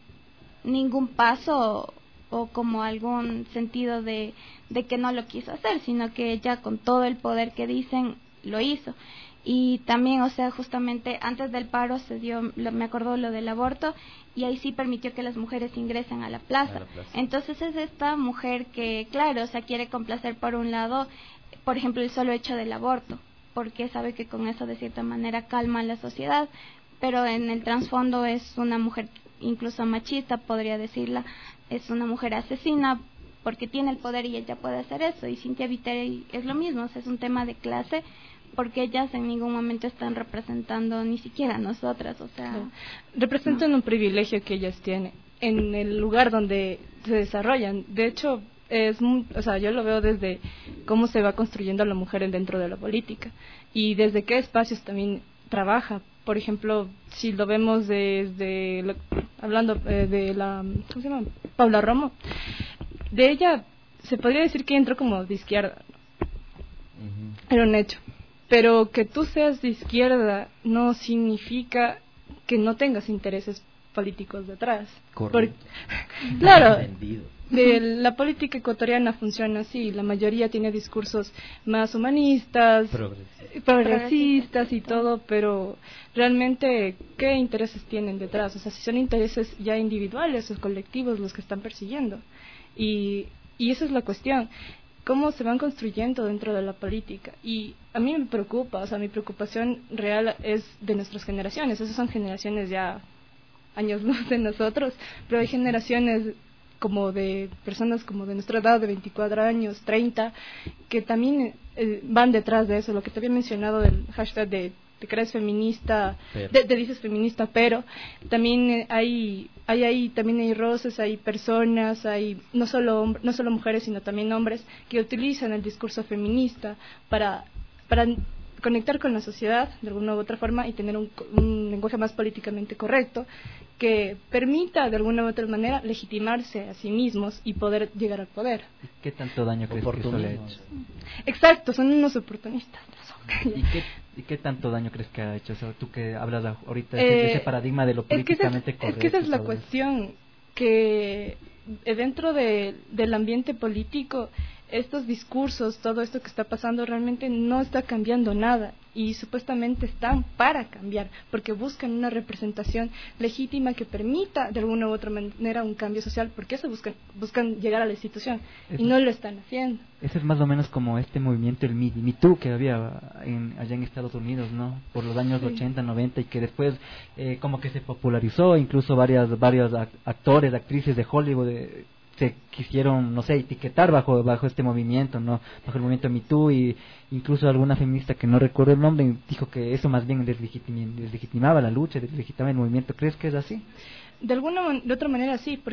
paso o como algún sentido de que no lo quiso hacer, sino que ella con todo el poder que dicen lo hizo. Y también, o sea, justamente antes del paro se dio, me acuerdo, lo del aborto, y ahí sí permitió que las mujeres ingresen a la plaza. Entonces es esta mujer que, claro, o sea, quiere complacer por un lado, por ejemplo, el solo hecho del aborto, porque sabe que con eso de cierta manera calma a la sociedad, pero en el trasfondo es una mujer incluso machista, podría decirla, es una mujer asesina porque tiene el poder y ella puede hacer eso. Y Cynthia Viteri es lo mismo, o sea, es un tema de clase, porque ellas en ningún momento están representando ni siquiera a nosotras, o sea, representan un privilegio que ellas tienen en el lugar donde se desarrollan. De hecho, o sea, yo lo veo desde cómo se va construyendo la mujer dentro de la política y desde qué espacios también trabaja. Por ejemplo, si lo vemos hablando de la, ¿cómo se llama? Paula Romo, de ella se podría decir que entró como de izquierda, ¿no? Era un hecho. Pero que tú seas de izquierda no significa que no tengas intereses políticos detrás. Correcto. Claro, la política ecuatoriana funciona así. La mayoría tiene discursos más humanistas, progresistas y todo, pero realmente, ¿qué intereses tienen detrás? O sea, si son intereses ya individuales o colectivos los que están persiguiendo. Y esa es la cuestión. Cómo se van construyendo dentro de la política. Y a mí me preocupa, o sea, mi preocupación real es de nuestras generaciones. Esas son generaciones ya años luz de nosotros, pero hay generaciones como de personas como de nuestra edad, de 24 años, 30, que también van detrás de eso. Lo que te había mencionado del hashtag de te crees feminista, te dices feminista, pero también hay roces, hay personas, hay no solo mujeres, sino también hombres que utilizan el discurso feminista para conectar con la sociedad de alguna u otra forma y tener un lenguaje más políticamente correcto que permita de alguna u otra manera legitimarse a sí mismos y poder llegar al poder. ¿Qué tanto daño crees que eso le ha hecho? Exacto, son unos oportunistas. ¿Y qué tanto daño crees que ha hecho? O sea, tú que hablas ahorita de ese paradigma de lo políticamente correcto. Es que esa es la cuestión, que dentro del ambiente político estos discursos, todo esto que está pasando realmente no está cambiando nada y supuestamente están para cambiar porque buscan una representación legítima que permita de alguna u otra manera un cambio social, porque eso buscan llegar a la institución y no lo están haciendo. Ese es más o menos como este movimiento, el Me Too, que había allá en Estados Unidos, ¿no? Por los años 80, 90 y que después como que se popularizó, incluso varios actores, actrices de Hollywood se quisieron, no sé, etiquetar bajo este movimiento, ¿no? Bajo el movimiento Me Too, y incluso alguna feminista que no recuerdo el nombre dijo que eso más bien deslegitimaba la lucha, deslegitimaba el movimiento. ¿Crees que es así? De otra manera sí, porque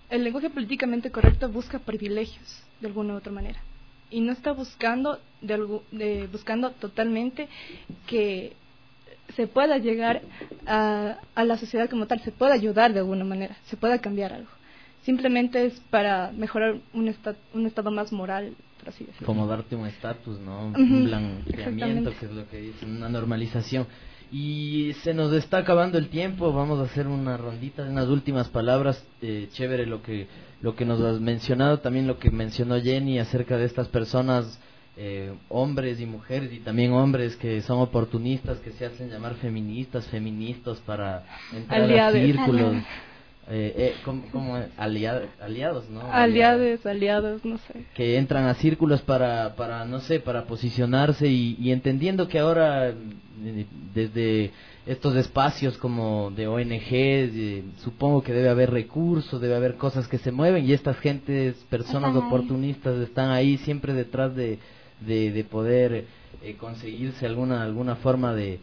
el lenguaje políticamente correcto busca privilegios de alguna u otra manera y no está buscando buscando totalmente que se pueda llegar a la sociedad como tal, se pueda ayudar de alguna manera, se pueda cambiar algo. Simplemente es para mejorar un estado más moral, por así decirlo. Como darte un estatus, ¿no? Un blanqueamiento, que es lo que dicen, una normalización. Y se nos está acabando el tiempo, vamos a hacer una rondita de unas últimas palabras. Chévere lo que nos has mencionado, también lo que mencionó Jenny acerca de estas personas, hombres y mujeres, y también hombres que son oportunistas, que se hacen llamar feministas, feministas, para entrar a círculos. Como aliados, ¿no? Aliados, no sé. Que entran a círculos para no sé, para posicionarse y entendiendo que ahora desde estos espacios como de ONG, supongo que debe haber recursos, debe haber cosas que se mueven y estas gentes, personas oportunistas están ahí siempre detrás de poder conseguirse alguna forma de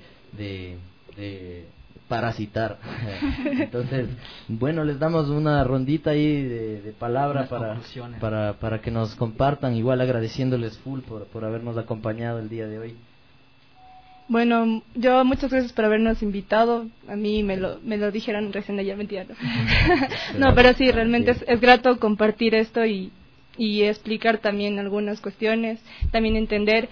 parasitar. Entonces, bueno, les damos una rondita ahí de palabra para que nos compartan, igual agradeciéndoles full por habernos acompañado el día de hoy. Bueno, yo muchas gracias por habernos invitado. A mí me lo dijeron recién ayer, mentira. No, pero sí, realmente es grato compartir esto y explicar también algunas cuestiones, también entender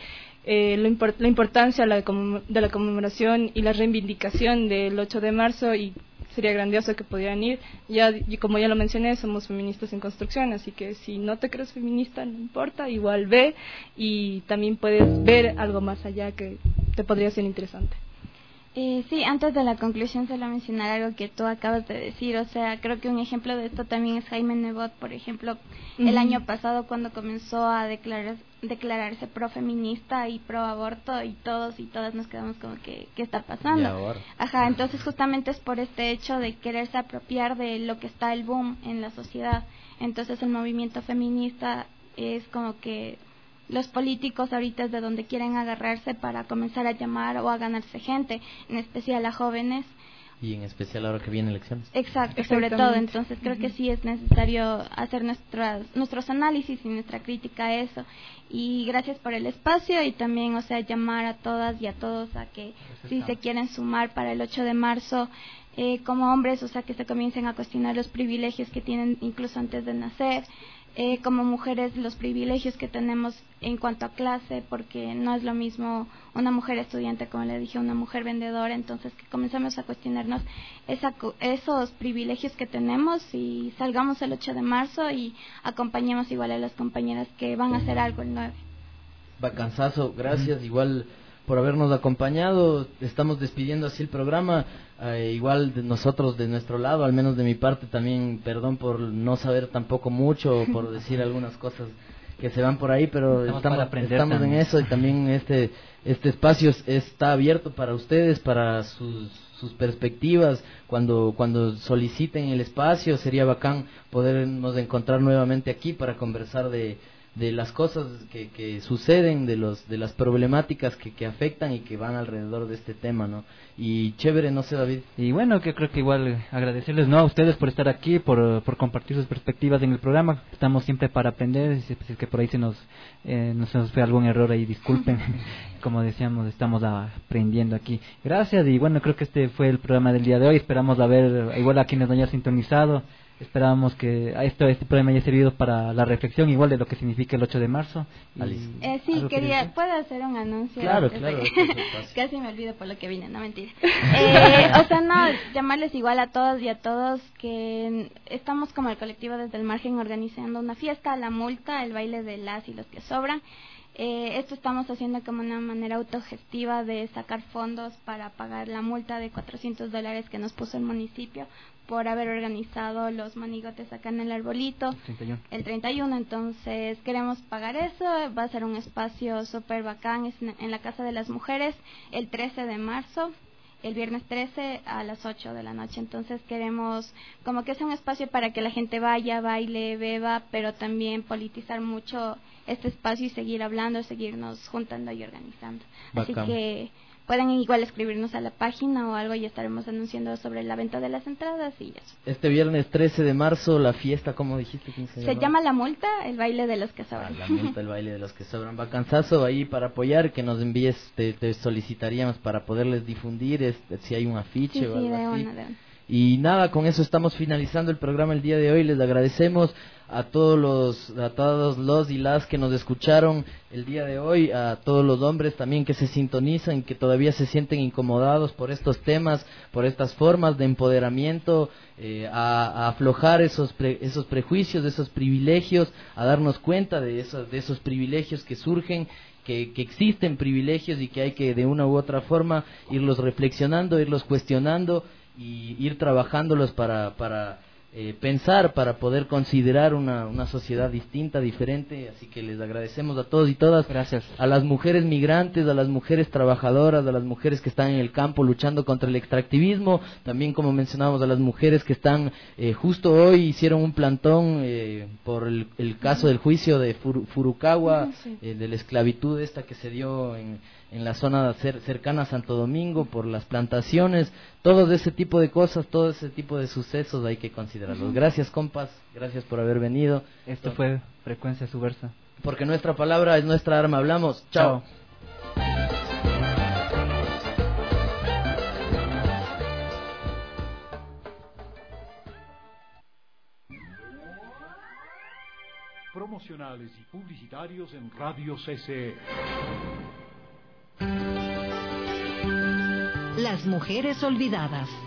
la importancia de la conmemoración y la reivindicación del 8 de marzo, y sería grandioso que pudieran ir. Y como ya lo mencioné, somos feministas en construcción, así que si no te crees feminista, no importa, igual ve y también puedes ver algo más allá que te podría ser interesante. Sí, antes de la conclusión solo mencionar algo que tú acabas de decir, o sea, creo que un ejemplo de esto también es Jaime Nebot, por ejemplo, el año pasado cuando comenzó a declararse pro-feminista y pro-aborto, y todos y todas nos quedamos como que, ¿qué está pasando? ¿Y ahora? Ajá, entonces justamente es por este hecho de quererse apropiar de lo que está el boom en la sociedad. Entonces el movimiento feminista es como que los políticos ahorita es de donde quieren agarrarse para comenzar a llamar o a ganarse gente, en especial a jóvenes. Y en especial ahora que vienen elecciones. Exacto, sobre todo. Entonces creo que sí es necesario hacer nuestros análisis y nuestra crítica a eso. Y gracias por el espacio y también, o sea, llamar a todas y a todos a que si se quieren sumar para el 8 de marzo, como hombres, o sea, que se comiencen a cuestionar los privilegios que tienen incluso antes de nacer. Como mujeres, los privilegios que tenemos en cuanto a clase, porque no es lo mismo una mujer estudiante, como le dije, una mujer vendedora. Entonces que comencemos a cuestionarnos esos privilegios que tenemos y salgamos el 8 de marzo y acompañemos igual a las compañeras que van a hacer algo el 9. Bacanzazo, gracias igual por habernos acompañado. Estamos despidiendo así el programa. Igual de nosotros, de nuestro lado, al menos de mi parte, también perdón por no saber tampoco mucho, por decir algunas cosas que se van por ahí, pero estamos en eso, y también este espacio está abierto para ustedes, para sus perspectivas. Cuando soliciten el espacio, sería bacán podernos encontrar nuevamente aquí para conversar de las cosas que suceden, de las problemáticas que afectan y que van alrededor de este tema, ¿no? Y chévere, no sé, David. Y bueno, que creo que igual agradecerles, ¿no?, a ustedes por estar aquí, por compartir sus perspectivas en el programa. Estamos siempre para aprender. Si es que por ahí se nos fue algún error ahí, disculpen. Como decíamos, estamos aprendiendo aquí. Gracias, y bueno, creo que este fue el programa del día de hoy. Esperamos igual a quienes nos hayan sintonizado. Esperábamos que este programa haya servido para la reflexión, igual de lo que significa el 8 de marzo. Sí, ¿puedo hacer un anuncio? Claro. Casi me olvido por lo que vine, no mentira. O sea, no, llamarles igual a todas y a todos que estamos como el colectivo Desde el Margen organizando una fiesta, la multa, el baile de las y los que sobran. Esto estamos haciendo como una manera autogestiva de sacar fondos para pagar la multa de $400 que nos puso el municipio por haber organizado los monigotes acá en el arbolito el 31. Entonces queremos pagar eso. Va a ser un espacio súper bacán, es en la Casa de las Mujeres el 13 de marzo, el viernes 13 a las 8 de la noche. Entonces queremos como que sea un espacio para que la gente vaya, baile, beba, pero también politizar mucho este espacio y seguir hablando, seguirnos juntando y organizando. Bacán. Así que pueden igual escribirnos a la página o algo y estaremos anunciando sobre la venta de las entradas y eso. Este viernes 13 de marzo, la fiesta, ¿cómo dijiste? Se llama La Multa, el baile de los que sobran. La Multa, el baile de los que sobran. Vacanzazo ahí para apoyar, que nos envíes, te solicitaríamos para poderles difundir si hay un afiche o algo así. De una. Y nada, con eso estamos finalizando el programa el día de hoy. Les agradecemos a todos los y las que nos escucharon el día de hoy, a todos los hombres también que se sintonizan, que todavía se sienten incomodados por estos temas, por estas formas de empoderamiento, a aflojar esos prejuicios, esos privilegios, a darnos cuenta de esos privilegios que surgen, que existen privilegios y que hay que de una u otra forma irlos reflexionando, irlos cuestionando y ir trabajándolos para pensar, para poder considerar una sociedad distinta, diferente. Así que les agradecemos a todos y todas. Gracias. A las mujeres migrantes, a las mujeres trabajadoras, a las mujeres que están en el campo luchando contra el extractivismo, también como mencionábamos a las mujeres que están justo hoy hicieron un plantón por el caso del juicio de Furukawa, de la esclavitud esta que se dio en la zona cercana a Santo Domingo, por las plantaciones. Todo ese tipo de cosas, todo ese tipo de sucesos hay que considerarlos. Gracias, compas, gracias por haber venido. Esto fue Frecuencia Subversa. Porque nuestra palabra es nuestra arma. Hablamos. Chao. Promocionales y publicitarios en Radio CCE. Las mujeres olvidadas.